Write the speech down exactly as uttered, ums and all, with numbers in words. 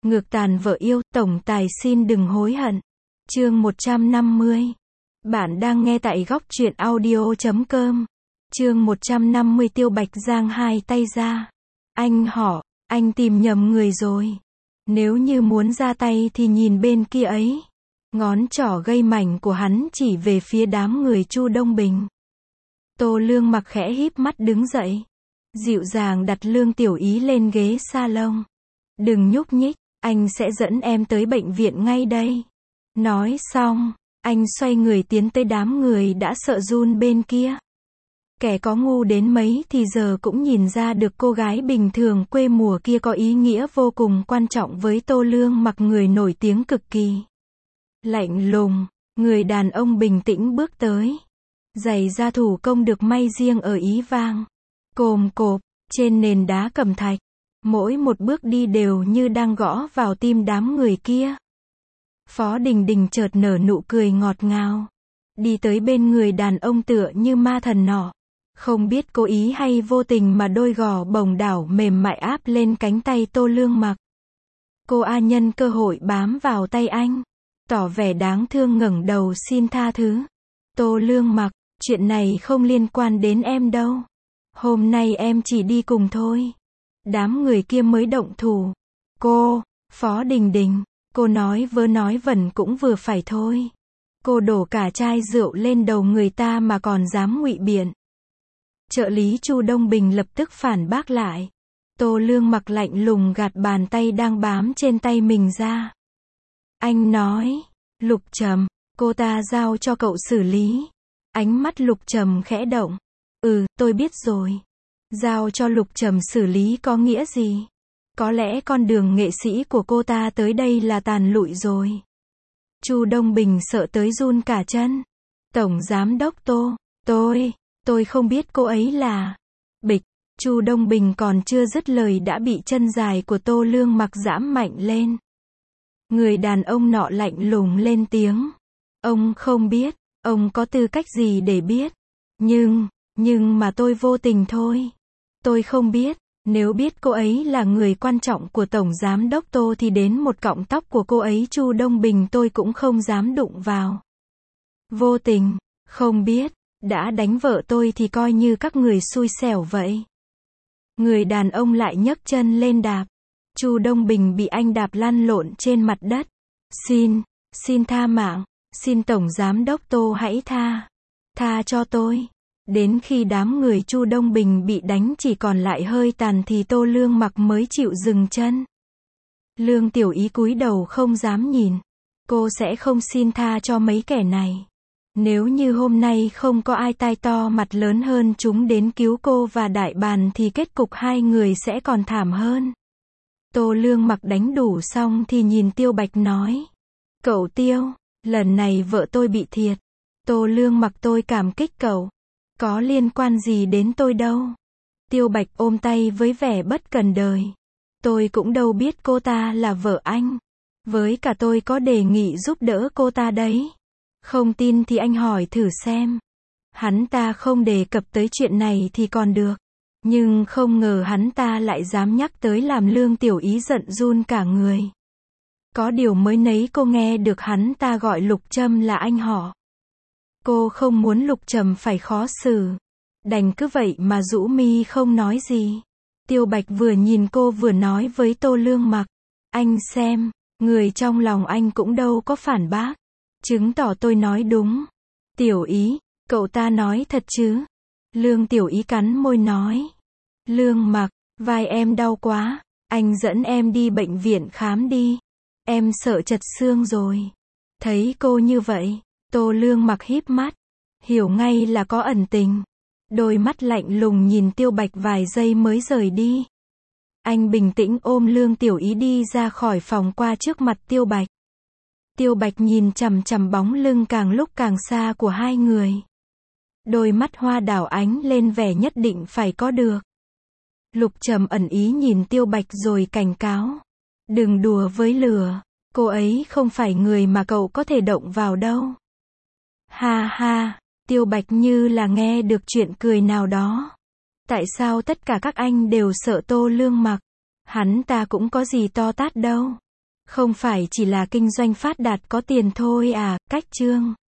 Ngược tàn vợ yêu, tổng tài xin đừng hối hận. Chương một trăm năm mươi. Bạn đang nghe tại góc truyện audio chấm com. Chương một trăm năm mươi. Tiêu Bạch giang hai tay ra. Anh họ, anh tìm nhầm người rồi. Nếu như muốn ra tay thì nhìn bên kia ấy. Ngón trỏ gây mảnh của hắn chỉ về phía đám người Chu Đông Bình. Tô Lương Mặc khẽ híp mắt đứng dậy. Dịu dàng đặt Lương Tiểu Ý lên ghế salon. Đừng nhúc nhích, anh sẽ dẫn em tới bệnh viện ngay đây. Nói xong, anh xoay người tiến tới đám người đã sợ run bên kia. Kẻ có ngu đến mấy thì giờ cũng nhìn ra được cô gái bình thường quê mùa kia có ý nghĩa vô cùng quan trọng với Tô Lương Mặc, người nổi tiếng cực kỳ. Lạnh lùng, người đàn ông bình tĩnh bước tới. Giày da thủ công được may riêng ở Ý vang. Cồm cộp, trên nền đá cẩm thạch. Mỗi một bước đi đều như đang gõ vào tim đám người kia. Phó Đình Đình chợt nở nụ cười ngọt ngào. Đi tới bên người đàn ông tựa như ma thần nọ. Không biết cố ý hay vô tình mà đôi gò bồng đảo mềm mại áp lên cánh tay Tô Lương Mặc. Cô A nhân cơ hội bám vào tay anh. Tỏ vẻ đáng thương ngẩng đầu xin tha thứ. Tô Lương Mặc, chuyện này không liên quan đến em đâu. Hôm nay em chỉ đi cùng thôi. Đám người kia mới động thủ. Cô, Phó Đình Đình, cô nói vớ nói vẩn cũng vừa phải thôi. Cô đổ cả chai rượu lên đầu người ta mà còn dám ngụy biện. Trợ lý Chu Đông Bình lập tức phản bác lại. Tô Lương Mặc lạnh lùng gạt bàn tay đang bám trên tay mình ra. Anh nói, Lục Trầm, cô ta giao cho cậu xử lý. Ánh mắt Lục Trầm khẽ động. Ừ, tôi biết rồi. Giao cho Lục Trầm xử lý có nghĩa gì? Có lẽ con đường nghệ sĩ của cô ta tới đây là tàn lụi rồi. Chu Đông Bình sợ tới run cả chân. Tổng giám đốc Tô, tôi, tôi không biết cô ấy là... Bịch, Chu Đông Bình còn chưa dứt lời đã bị chân dài của Tô Lương Mặc giẫm mạnh lên. Người đàn ông nọ lạnh lùng lên tiếng. Ông không biết, ông có tư cách gì để biết. Nhưng, nhưng mà tôi vô tình thôi. Tôi không biết, nếu biết cô ấy là người quan trọng của Tổng Giám đốc Tô thì đến một cọng tóc của cô ấy Chu Đông Bình tôi cũng không dám đụng vào. Vô tình, không biết, đã đánh vợ tôi thì coi như các người xui xẻo vậy. Người đàn ông lại nhấc chân lên đạp. Chu Đông Bình bị anh đạp lăn lộn trên mặt đất. Xin, xin tha mạng, xin Tổng Giám đốc Tô hãy tha. Tha cho tôi. Đến khi đám người Chu Đông Bình bị đánh chỉ còn lại hơi tàn thì Tô Lương Mặc mới chịu dừng chân. Lương Tiểu Ý cúi đầu không dám nhìn. Cô sẽ không xin tha cho mấy kẻ này. Nếu như hôm nay không có ai tai to mặt lớn hơn chúng đến cứu cô và Đại Bàng thì kết cục hai người sẽ còn thảm hơn. Tô Lương Mặc đánh đủ xong thì nhìn Tiêu Bạch nói. Cậu Tiêu, lần này vợ tôi bị thiệt. Tô Lương Mặc tôi cảm kích cậu. Có liên quan gì đến tôi đâu. Tiêu Bạch ôm tay với vẻ bất cần đời. Tôi cũng đâu biết cô ta là vợ anh. Với cả tôi có đề nghị giúp đỡ cô ta đấy. Không tin thì anh hỏi thử xem. Hắn ta không đề cập tới chuyện này thì còn được. Nhưng không ngờ hắn ta lại dám nhắc tới làm Lương Tiểu Ý giận run cả người. Có điều mới nấy cô nghe được hắn ta gọi Lục Trầm là anh họ. Cô không muốn Lục Trầm phải khó xử. Đành cứ vậy mà rũ mi không nói gì. Tiêu Bạch vừa nhìn cô vừa nói với Tô Lương Mặc. Anh xem, người trong lòng anh cũng đâu có phản bác. Chứng tỏ tôi nói đúng. Tiểu Ý, cậu ta nói thật chứ? Lương Tiểu Ý cắn môi nói. Lương Mặc, vai em đau quá. Anh dẫn em đi bệnh viện khám đi. Em sợ chật xương rồi. Thấy cô như vậy, Tô Lương Mặc híp mắt. Hiểu ngay là có ẩn tình. Đôi mắt lạnh lùng nhìn Tiêu Bạch vài giây mới rời đi. Anh bình tĩnh ôm Lương Tiểu Ý đi ra khỏi phòng qua trước mặt Tiêu Bạch. Tiêu Bạch nhìn chằm chằm bóng lưng càng lúc càng xa của hai người. Đôi mắt hoa đào ánh lên vẻ nhất định phải có được. Lục Trầm ẩn ý nhìn Tiêu Bạch rồi cảnh cáo. Đừng đùa với lửa. Cô ấy không phải người mà cậu có thể động vào đâu. Ha ha, Tiêu Bạch như là nghe được chuyện cười nào đó. Tại sao tất cả các anh đều sợ Tô Lương Mặc? Hắn ta cũng có gì to tát đâu. Không phải chỉ là kinh doanh phát đạt có tiền thôi à, cách chương.